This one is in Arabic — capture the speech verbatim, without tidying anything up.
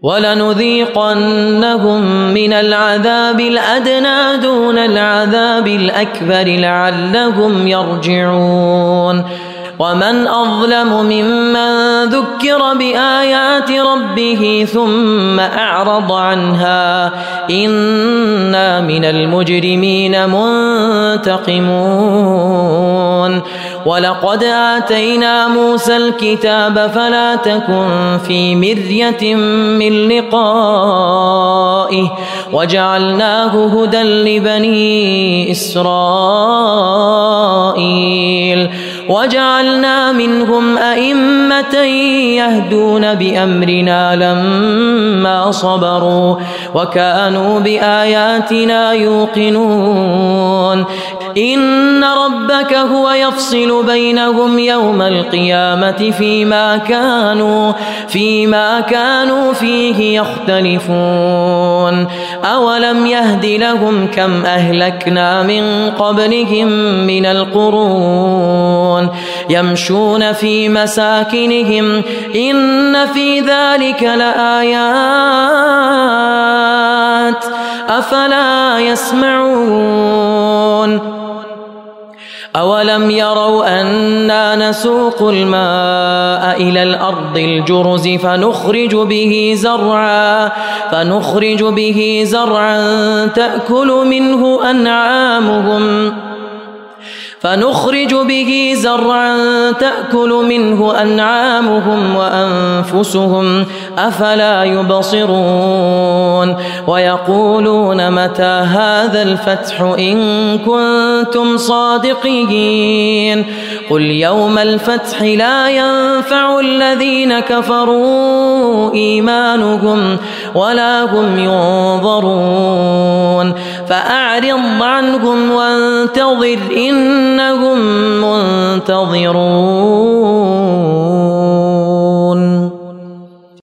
ولنذيقنهم من العذاب الأدنى دون العذاب الأكبر لعلهم يرجعون ومن أظلم ممن ذكر بآيات ربه ثم أعرض عنها إنا من المجرمين منتقمون ولقد آتينا موسى الكتاب فلا تكن في مرية من لقائه وجعلناه هدى لبني إسرائيل وجعلنا منهم أئمة يهدون بأمرنا لما صبروا وكانوا بآياتنا يوقنون إن ربك هو يفصل بينهم يوم القيامة فيما كانوا فيما كانوا فيه يختلفون أولم يهد لهم كم أهلكنا من قبلهم من القرون يمشون في مساكنهم إن في ذلك لآيات أفلا يسمعون أولم يروا أنا نسوق الماء إلى الأرض الجرز فنخرج به زرعا فنخرج به زرعا تأكل منه أنعامهم فنخرج به زرعا تأكل منه أنعامهم وأنفسهم أفلا يبصرون ويقولون متى هذا الفتح إن كنتم صادقين قل يوم الفتح لا ينفع الذين كفروا إيمانهم ولا هم ينظرون فأعرض عنهم وانتظر إنهم منتظرون.